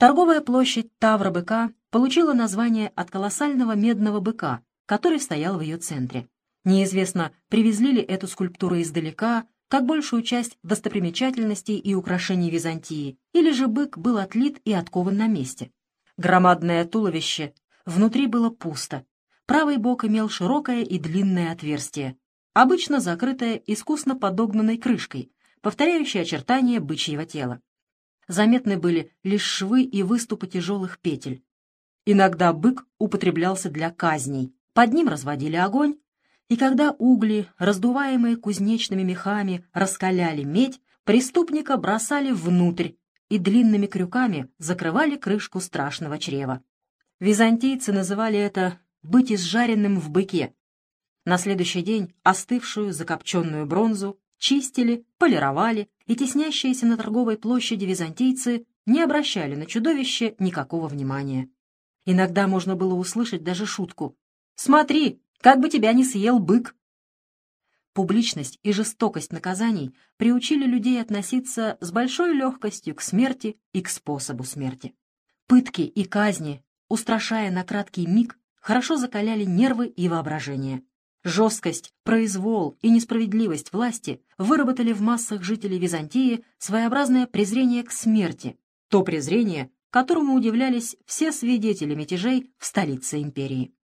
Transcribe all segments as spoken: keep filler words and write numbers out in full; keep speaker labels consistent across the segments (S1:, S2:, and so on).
S1: Торговая площадь Тавра-быка получила название от колоссального медного быка, который стоял в ее центре. Неизвестно, привезли ли эту скульптуру издалека, как большую часть достопримечательностей и украшений Византии, или же бык был отлит и откован на месте. Громадное туловище, внутри было пусто. Правый бок имел широкое и длинное отверстие, обычно закрытое искусно подогнанной крышкой, повторяющей очертания бычьего тела. Заметны были лишь швы и выступы тяжелых петель. Иногда бык употреблялся для казней, под ним разводили огонь, и когда угли, раздуваемые кузнечными мехами, раскаляли медь, преступника бросали внутрь и длинными крюками закрывали крышку страшного чрева. Византийцы называли это «быть изжаренным в быке». На следующий день остывшую закопченную бронзу чистили, полировали, и теснящиеся на торговой площади византийцы не обращали на чудовище никакого внимания. Иногда можно было услышать даже шутку: «Смотри, как бы тебя не съел бык!» Публичность и жестокость наказаний приучили людей относиться с большой легкостью к смерти и к способу смерти. Пытки и казни, устрашая на краткий миг, хорошо закаляли нервы и воображение. Жесткость, произвол и несправедливость власти выработали в массах жителей Византии своеобразное презрение к смерти, то презрение, которому удивлялись все свидетели мятежей в столице империи.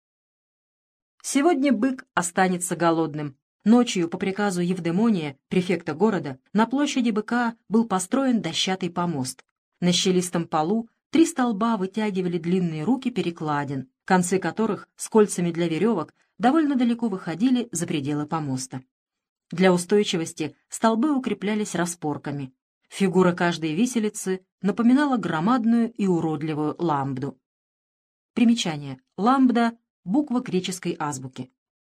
S1: Сегодня бык останется голодным. Ночью по приказу Евдемония, префекта города, на площади быка был построен дощатый помост. На щелистом полу три столба вытягивали длинные руки перекладин, концы которых с кольцами для веревок довольно далеко выходили за пределы помоста. Для устойчивости столбы укреплялись распорками. Фигура каждой виселицы напоминала громадную и уродливую ламбду. Примечание. Ламбда — буква греческой азбуки.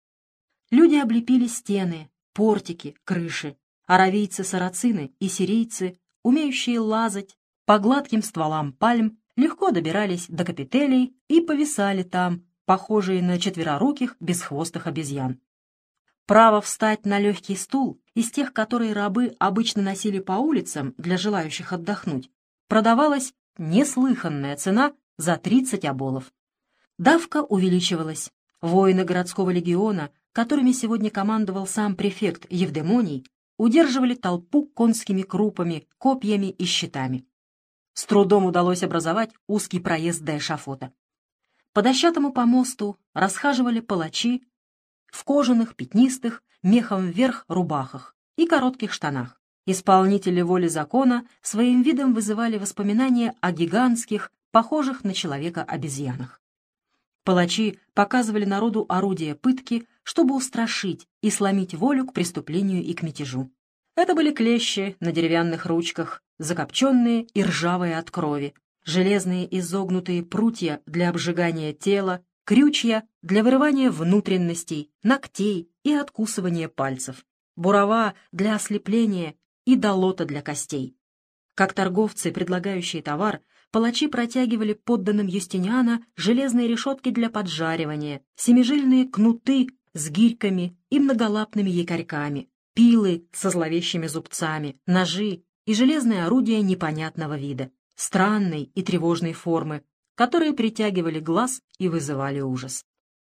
S1: Люди облепили стены, портики, крыши. Аравийцы-сарацины и сирийцы, умеющие лазать по гладким стволам пальм, легко добирались до капителей и повисали там, похожие на четвероруких бесхвостых обезьян. Право встать на легкий стул, из тех, которые рабы обычно носили по улицам для желающих отдохнуть, продавалась неслыханная цена за тридцать оболов. Давка увеличивалась. Воины городского легиона, которыми сегодня командовал сам префект Евдемоний, удерживали толпу конскими крупами, копьями и щитами. С трудом удалось образовать узкий проезд до эшафота. По дощатому помосту расхаживали палачи в кожаных, пятнистых, мехом вверх рубахах и коротких штанах. Исполнители воли закона своим видом вызывали воспоминания о гигантских, похожих на человека обезьянах. Палачи показывали народу орудия пытки, чтобы устрашить и сломить волю к преступлению и к мятежу. Это были клещи на деревянных ручках, закопченные и ржавые от крови, железные изогнутые прутья для обжигания тела, крючья для вырывания внутренностей, ногтей и откусывания пальцев, бурава для ослепления и долота для костей. Как торговцы, предлагающие товар, палачи протягивали подданным Юстиниана железные решетки для поджаривания, семижильные кнуты с гирьками и многолапными якорьками, пилы со зловещими зубцами, ножи и железные орудия непонятного вида, странной и тревожной формы, которые притягивали глаз и вызывали ужас.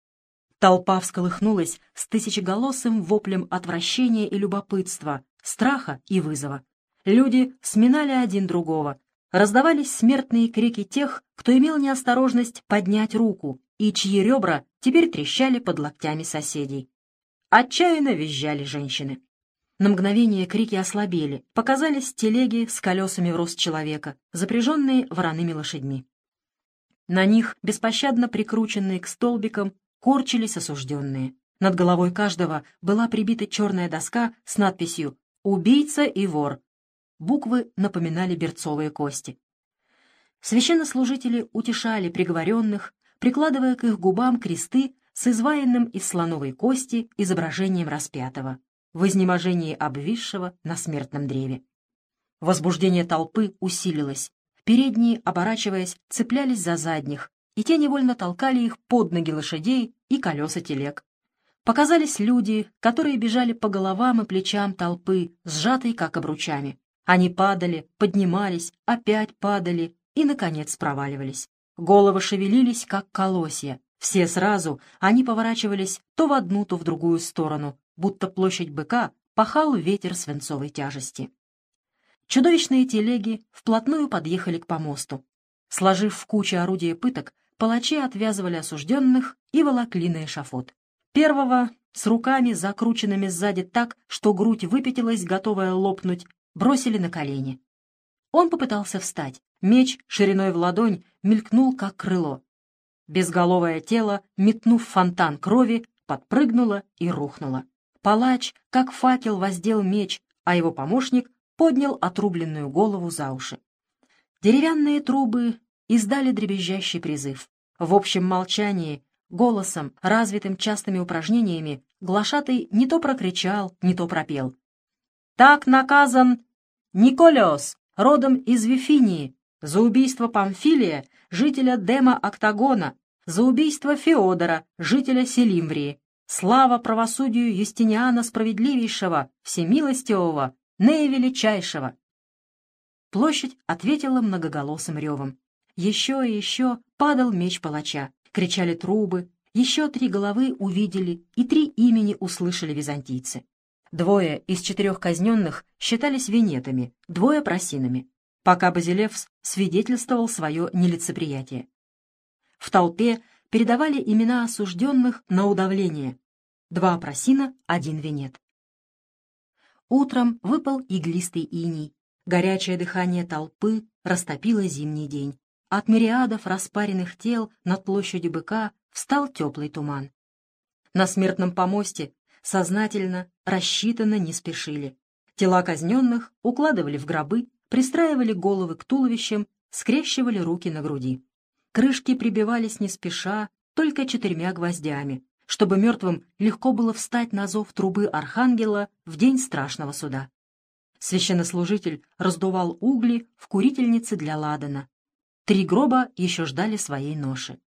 S1: Толпа всколыхнулась с тысячеголосым воплем отвращения и любопытства, страха и вызова. Люди сминали один другого, раздавались смертные крики тех, кто имел неосторожность поднять руку и чьи ребра теперь трещали под локтями соседей. Отчаянно визжали женщины. На мгновение крики ослабели, показались телеги с колесами в рост человека, запряженные вороными лошадьми. На них, беспощадно прикрученные к столбикам, корчились осужденные. Над головой каждого была прибита черная доска с надписью «Убийца и вор». Буквы напоминали берцовые кости. Священнослужители утешали приговоренных, прикладывая к их губам кресты с изваянным из слоновой кости изображением распятого, в изнеможении обвисшего на смертном древе. Возбуждение толпы усилилось. Передние, оборачиваясь, цеплялись за задних, и те невольно толкали их под ноги лошадей и колеса телег. Показались люди, которые бежали по головам и плечам толпы, сжатой как обручами. Они падали, поднимались, опять падали и, наконец, проваливались. Головы шевелились, как колосья. Все сразу они поворачивались то в одну, то в другую сторону, будто площадь быка пахал ветер свинцовой тяжести. Чудовищные телеги вплотную подъехали к помосту. Сложив в кучу орудия пыток, палачи отвязывали осужденных и волокли на эшафот. Первого, с руками закрученными сзади так, что грудь выпятилась, готовая лопнуть, бросили на колени. Он попытался встать. Меч шириной в ладонь мелькнул, как крыло. Безголовое тело, метнув фонтан крови, подпрыгнуло и рухнуло. Палач, как факел, воздел меч, а его помощник поднял отрубленную голову за уши. Деревянные трубы издали дребезжащий призыв. В общем молчании, голосом, развитым частыми упражнениями, глашатай не то прокричал, не то пропел. «Так наказан Николеос, родом из Вифинии, за убийство Памфилия, жителя Дема Октагона, за убийство Феодора, жителя Селимврии. Слава правосудию Юстиниана Справедливейшего, Всемилостивого, Наивеличайшего!» Площадь ответила многоголосым ревом. Еще и еще падал меч палача, кричали трубы, еще три головы увидели и три имени услышали византийцы. Двое из четырех казненных считались венетами, двое просинами, пока Базилевс свидетельствовал свое нелицеприятие. В толпе передавали имена осужденных на удавление. Два просина, один венет. Утром выпал иглистый иней. Горячее дыхание толпы растопило зимний день. От мириадов распаренных тел над площадью быка встал теплый туман. На смертном помосте сознательно, рассчитанно не спешили. Тела казненных укладывали в гробы, пристраивали головы к туловищам, скрещивали руки на груди. Крышки прибивались не спеша, только четырьмя гвоздями, чтобы мертвым легко было встать на зов трубы архангела в день страшного суда. Священнослужитель раздувал угли в курительнице для ладана. Три гроба еще ждали своей ноши.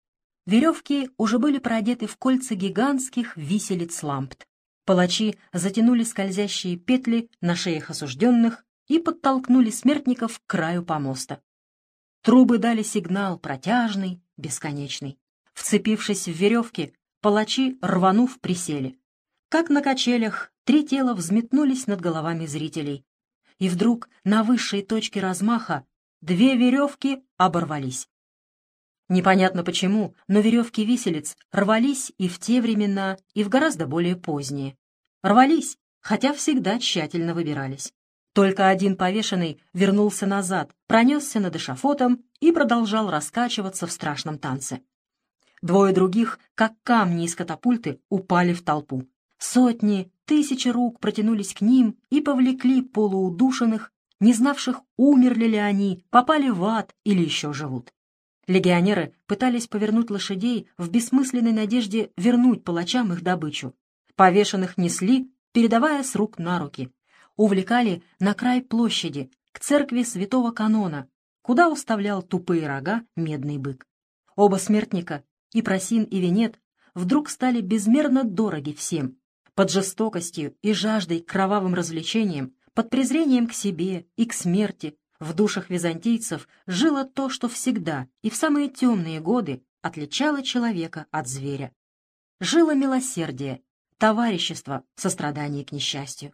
S1: Веревки уже были продеты в кольца гигантских виселиц лампт. Палачи затянули скользящие петли на шеях осужденных и подтолкнули смертников к краю помоста. Трубы дали сигнал протяжный, бесконечный. Вцепившись в веревки, палачи, рванув, присели. Как на качелях, три тела взметнулись над головами зрителей. И вдруг на высшей точке размаха две веревки оборвались. Непонятно почему, но веревки виселиц рвались и в те времена, и в гораздо более поздние. Рвались, хотя всегда тщательно выбирались. Только один повешенный вернулся назад, пронесся над эшафотом и продолжал раскачиваться в страшном танце. Двое других, как камни из катапульты, упали в толпу. Сотни, тысячи рук протянулись к ним и повлекли полуудушенных, не знавших, умерли ли они, попали в ад или еще живут. Легионеры пытались повернуть лошадей в бессмысленной надежде вернуть палачам их добычу. Повешенных несли, передавая с рук на руки. Увлекали на край площади, к церкви святого Канона, куда уставлял тупые рога медный бык. Оба смертника, и просин, и венет, вдруг стали безмерно дороги всем. Под жестокостью и жаждой к кровавым развлечениям, под презрением к себе и к смерти, в душах византийцев жило то, что всегда и в самые темные годы отличало человека от зверя. Жило милосердие, товарищество, сострадание к несчастью.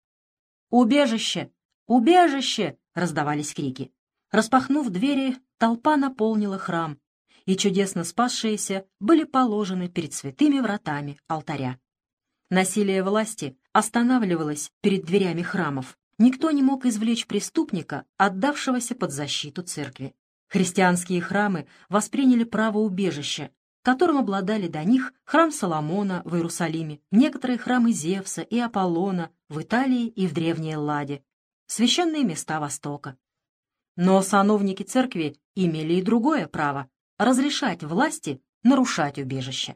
S1: «Убежище! Убежище!» — раздавались крики. Распахнув двери, толпа наполнила храм, и чудесно спасшиеся были положены перед святыми вратами алтаря. Насилие власти останавливалось перед дверями храмов. Никто не мог извлечь преступника, отдавшегося под защиту церкви. Христианские храмы восприняли право убежища, которым обладали до них храм Соломона в Иерусалиме, некоторые храмы Зевса и Аполлона в Италии и в Древней Элладе, священные места Востока. Но сановники церкви имели и другое право — разрешать власти нарушать убежище.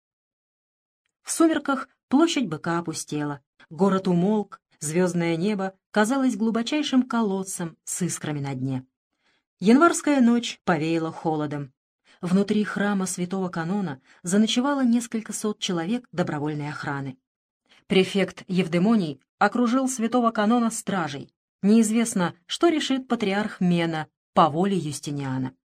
S1: В сумерках площадь быка опустела, город умолк, звездное небо казалось глубочайшим колодцем с искрами на дне. Январская ночь повеяла холодом. Внутри храма святого Канона заночевало несколько сот человек добровольной охраны. Префект Евдемоний окружил святого Канона стражей. Неизвестно, что решит патриарх Мена, по воле Юстиниана.